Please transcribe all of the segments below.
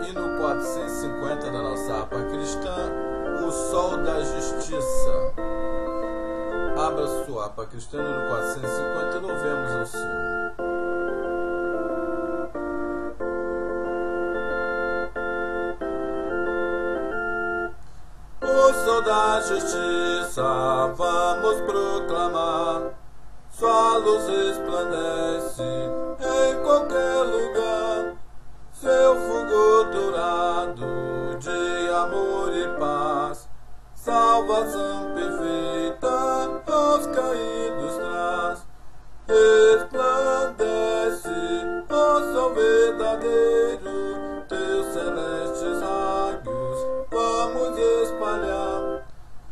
Hino 450 da nossa harpa cristã, o sol da justiça. Abra sua harpa cristã, hino 450, louvemos ao Senhor. O sol da justiça vamos proclamar, sua luz resplandece em qualquer lugar, seu fulgor dourado de amor e paz, salvação perfeita aos caídos traz. Resplandece, ó sol verdadeiro, teus celestes raios vamos espalhar.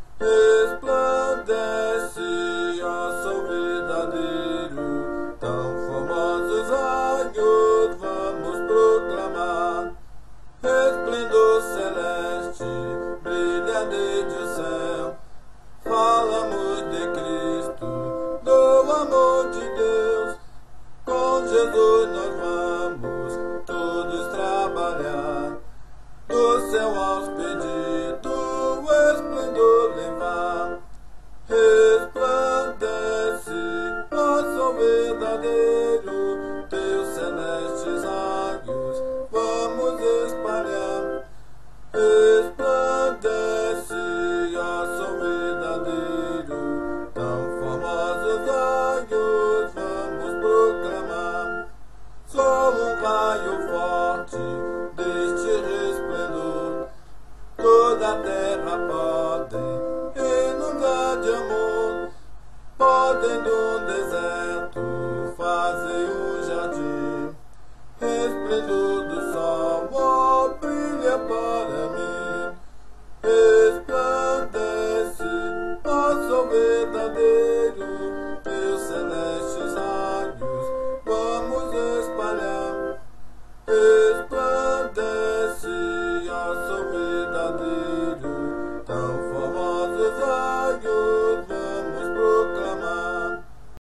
Resplandece, ó sol verdadeiro, tão formosos raios vamos proclamar. Resplendor celeste brilha desde o céu, falamos de Cristo, do amor de Deus. Com Jesus nós vamos todos trabalhar, do céu aos pedidos o esplendor levar. Resplandece, ó sol verdadeiro, teus celestes raios vamos espalhar. Resplandece, ó sol verdadeiro, tão formosos raios vamos proclamar. Só um raio forte deste resplendor, toda a terra podem inundar de amor, podem